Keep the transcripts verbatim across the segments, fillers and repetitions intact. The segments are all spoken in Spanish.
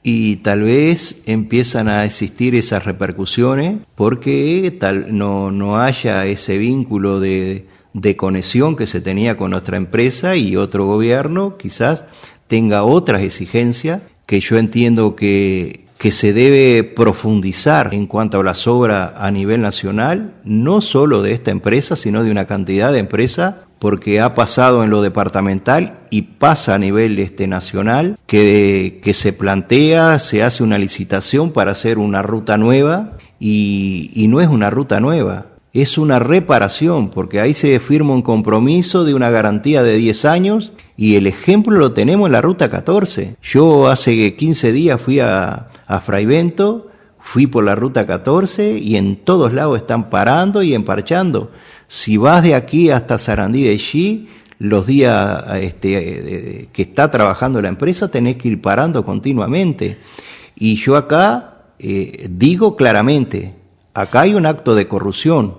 y tal vez empiezan a existir esas repercusiones porque tal no, no haya ese vínculo de, de conexión que se tenía con nuestra empresa, y otro gobierno quizás tenga otras exigencias que yo entiendo que, que se debe profundizar en cuanto a las obras a nivel nacional, no solo de esta empresa, sino de una cantidad de empresas, porque ha pasado en lo departamental y pasa a nivel este, nacional, que, que se plantea, se hace una licitación para hacer una ruta nueva, y, y no es una ruta nueva, es una reparación, porque ahí se firma un compromiso de una garantía de diez años, y el ejemplo lo tenemos en la ruta catorce. Yo hace quince días fui a, a Fraivento, fui por la ruta catorce, y en todos lados están parando y emparchando. Si vas de aquí hasta Sarandí de Xí, los días este, que está trabajando la empresa, tenés que ir parando continuamente. Y yo acá eh, digo claramente, acá hay un acto de corrupción,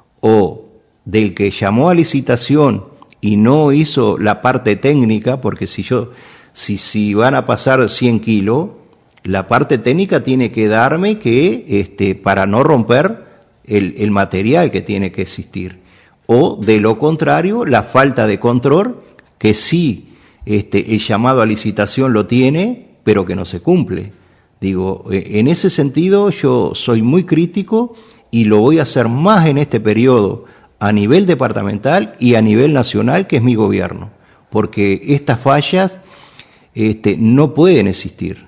o del que llamó a licitación y no hizo la parte técnica, porque si yo, si, si van a pasar cien kilos, la parte técnica tiene que darme que, este, para no romper el, el material que tiene que existir, o de lo contrario, la falta de control, que sí, este, el llamado a licitación lo tiene, pero que no se cumple. Digo, en ese sentido yo soy muy crítico, y lo voy a hacer más en este periodo a nivel departamental y a nivel nacional, que es mi gobierno, porque estas fallas este, no pueden existir.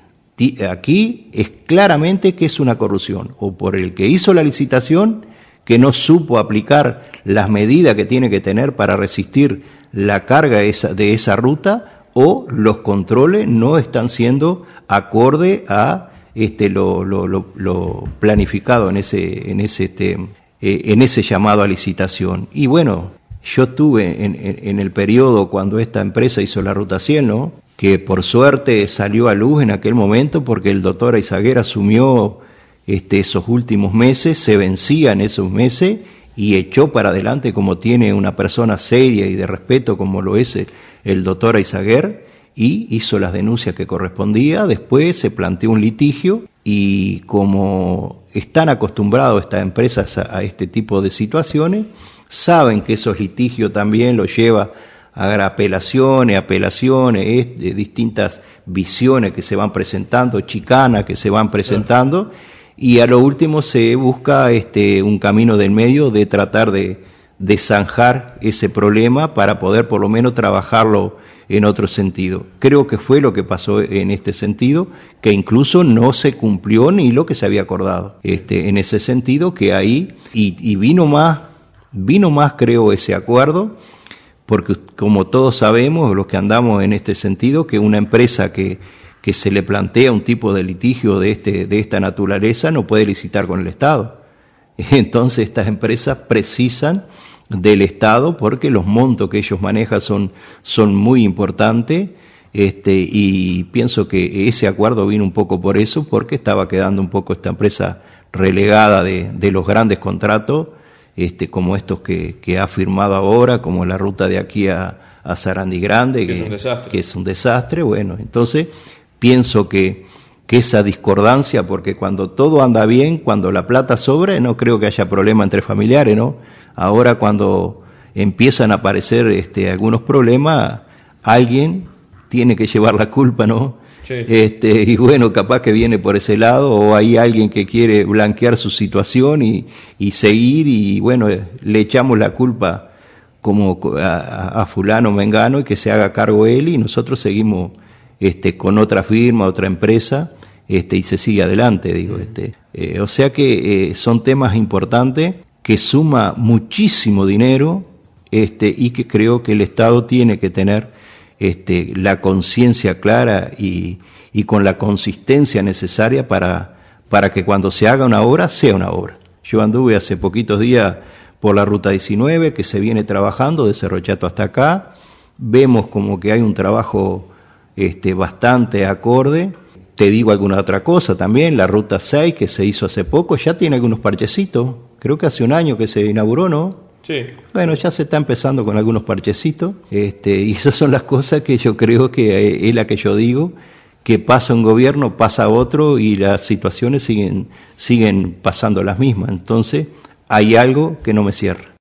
Aquí es claramente que es una corrupción, o por el que hizo la licitación, que no supo aplicar las medidas que tiene que tener para resistir la carga de esa, de esa ruta, o los controles no están siendo acorde a este lo, lo, lo, lo planificado en ese en ese este eh, en ese llamado a licitación. Y bueno, yo estuve en, en, en el periodo cuando esta empresa hizo la ruta cien, ¿no?, que por suerte salió a luz en aquel momento, porque el doctor Eizaguer asumió este, esos últimos meses, se vencían esos meses, y echó para adelante, como tiene una persona seria y de respeto como lo es el, el doctor Eizaguer, y hizo las denuncias que correspondía. Después se planteó un litigio, y como están acostumbrados estas empresas a, a este tipo de situaciones, saben que esos litigios también los lleva a apelaciones, apelaciones, de distintas visiones que se van presentando, chicanas que se van presentando, claro. Y a lo último se busca este un camino del medio de tratar de, de zanjar ese problema para poder por lo menos trabajarlo en otro sentido. Creo que fue lo que pasó en este sentido, que incluso no se cumplió ni lo que se había acordado. Este, en ese sentido que ahí, y, y vino más, vino más creo ese acuerdo, porque como todos sabemos, los que andamos en este sentido, que una empresa que, que se le plantea un tipo de litigio de, este, de esta naturaleza no puede licitar con el Estado. Entonces estas empresas precisan del Estado, porque los montos que ellos manejan son, son muy importantes, este, y pienso que ese acuerdo vino un poco por eso, porque estaba quedando un poco esta empresa relegada de, de los grandes contratos, este, como estos que, que ha firmado ahora, como la ruta de aquí a, a Sarandí Grande, que, que, es un desastre. que es un desastre. Bueno, entonces pienso que, que esa discordancia, porque cuando todo anda bien, cuando la plata sobra, no creo que haya problema entre familiares, ¿no? Ahora cuando empiezan a aparecer este, algunos problemas, alguien tiene que llevar la culpa, ¿no? Sí. Este, y bueno, capaz que viene por ese lado, o hay alguien que quiere blanquear su situación y, y seguir, y bueno, le echamos la culpa como a, a fulano mengano, y que se haga cargo él, y nosotros seguimos este, con otra firma, otra empresa, este, y se sigue adelante, digo. Este, eh, o sea que eh, son temas importantes, que suma muchísimo dinero, este, y que creo que el Estado tiene que tener Este, la conciencia clara y, y con la consistencia necesaria para, para que cuando se haga una obra, sea una obra. Yo anduve hace poquitos días por la ruta diecinueve, que se viene trabajando de Cerro Chato hasta acá, vemos como que hay un trabajo este, bastante acorde. Te digo alguna otra cosa también, la ruta seis, que se hizo hace poco, ya tiene algunos parchecitos, creo que hace un año que se inauguró, ¿no? Sí. Bueno, ya se está empezando con algunos parchecitos, este, y esas son las cosas que yo creo que es la que yo digo, que pasa un gobierno, pasa otro y las situaciones siguen, siguen pasando las mismas. Entonces, hay algo que no me cierra.